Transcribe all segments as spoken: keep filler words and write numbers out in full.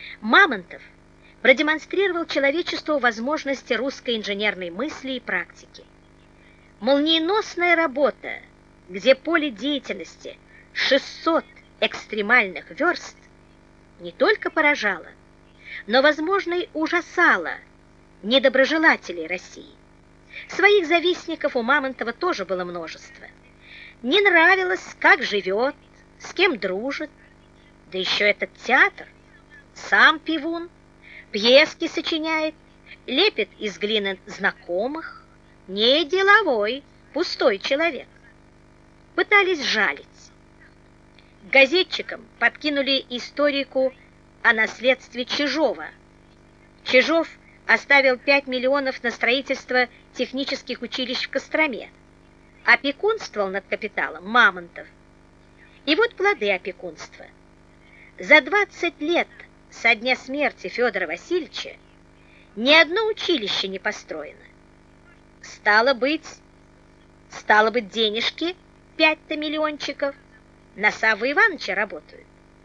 Мамонтов продемонстрировал человечеству возможности русской инженерной мысли и практики. Молниеносная работа, где поле деятельности шестьсот экстремальных верст, не только поражала, но, возможно, и ужасала недоброжелателей России. Своих завистников у Мамонтова тоже было множество. Не нравилось, как живет, с кем дружит, да еще этот театр, сам пивун, пьески сочиняет, лепит из глины знакомых, не деловой, пустой человек. Пытались жалить. Газетчикам подкинули историку о наследстве Чижова. Чижов оставил пять миллионов на строительство технических училищ в Костроме. Опекунствовал над капиталом Мамонтов. И вот плоды опекунства. За двадцать лет со дня смерти Федора Васильевича ни одно училище не построено. Стало быть, стало быть, денежки пять-то миллиончиков на Саввы Ивановича работают.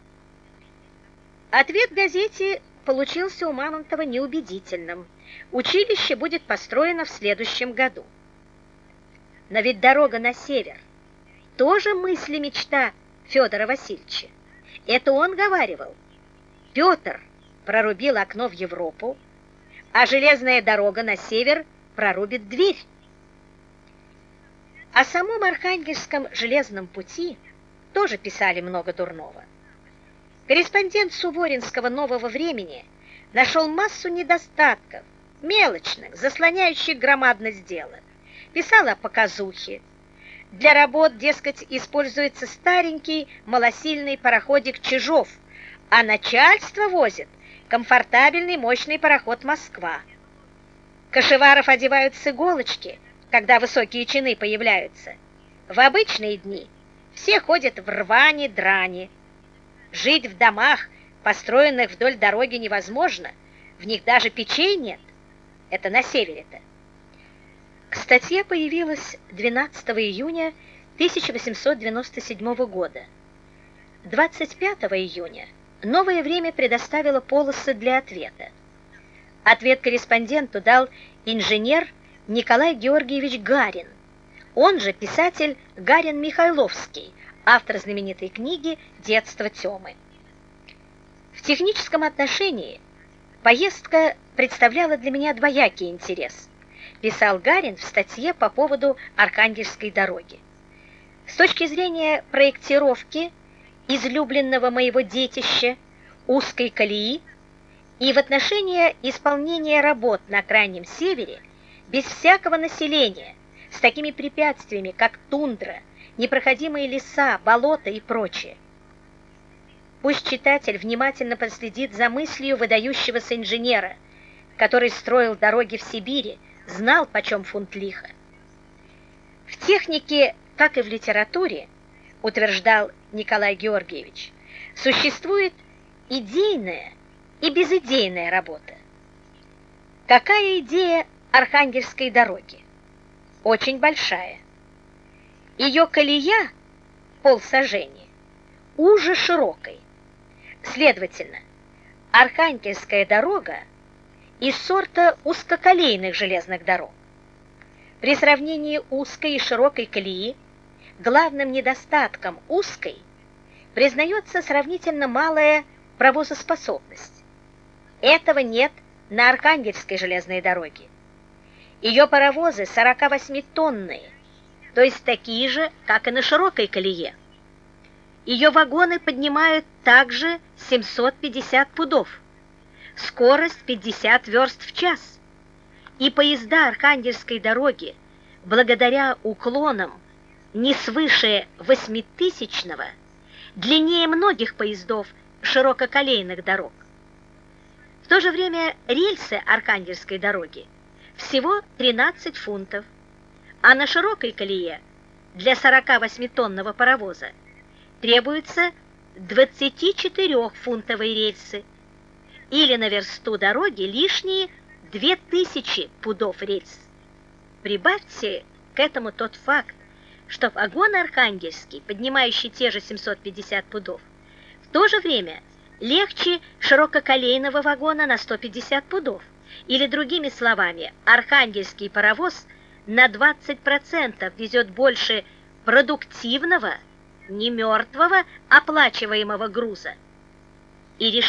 Ответ газете получился у Мамонтова неубедительным. Училище будет построено в следующем году. Но ведь дорога на север тоже мысль и мечта Федора Васильевича. Это он говаривал. Петр прорубил окно в Европу, а железная дорога на север прорубит дверь. О самом Архангельском железном пути тоже писали много дурного. Корреспондент Суворинского «Нового времени» нашел массу недостатков, мелочных, заслоняющих громадность дела. Писал о показухе. Для работ, дескать, используется старенький малосильный пароходик «Чижов», а начальство возит комфортабельный мощный пароход «Москва». Кошеваров одевают с иголочки, когда высокие чины появляются. В обычные дни все ходят в рване-дране. Жить в домах, построенных вдоль дороги, невозможно. В них даже печей нет. Это на севере-то. Статья появилась двенадцатого июня тысяча восемьсот девяносто седьмого года. двадцать пятого июня «Новое время» предоставило полосы для ответа. Ответ корреспонденту дал инженер Николай Георгиевич Гарин, он же писатель Гарин Михайловский, автор знаменитой книги «Детство Тёмы». В техническом отношении поездка представляла для меня двоякий интерес, писал Гарин в статье по поводу Архангельской дороги. С точки зрения проектировки излюбленного моего детища узкой колеи и в отношении исполнения работ на Крайнем Севере без всякого населения, с такими препятствиями, как тундра, непроходимые леса, болота и прочее. Пусть читатель внимательно проследит за мыслью выдающегося инженера, который строил дороги в Сибири, знал, почем фунт лиха. В технике, как и в литературе, утверждал Николай Георгиевич, существует идейная и безидейная работа. Какая идея Архангельской дороги? Очень большая. Ее колея полсажения уже широкой. Следовательно, Архангельская дорога из сорта узкоколейных железных дорог. При сравнении узкой и широкой колеи главным недостатком узкой признается сравнительно малая провозоспособность. Этого нет на Архангельской железной дороге. Ее паровозы сорокавосьмитонные, то есть такие же, как и на широкой колее. Ее вагоны поднимают также семьсот пятьдесят пудов, скорость пятьдесят верст в час. И поезда Архангельской дороги, благодаря уклонам не свыше восьмитысячного, длиннее многих поездов ширококолейных дорог. В то же время рельсы Архангельской дороги всего тринадцать фунтов, а на широкой колее для сорокавосьмитонного паровоза требуются двадцатичетырёхфунтовые рельсы, или на версту дороги лишние две тысячи пудов рельс. Прибавьте к этому тот факт, что вагон Архангельский, поднимающий те же семьсот пятьдесят пудов, в то же время легче ширококолейного вагона на сто пятьдесят пудов. Или, другими словами, архангельский паровоз на двадцать процентов везет больше продуктивного, не мертвого, оплачиваемого груза. И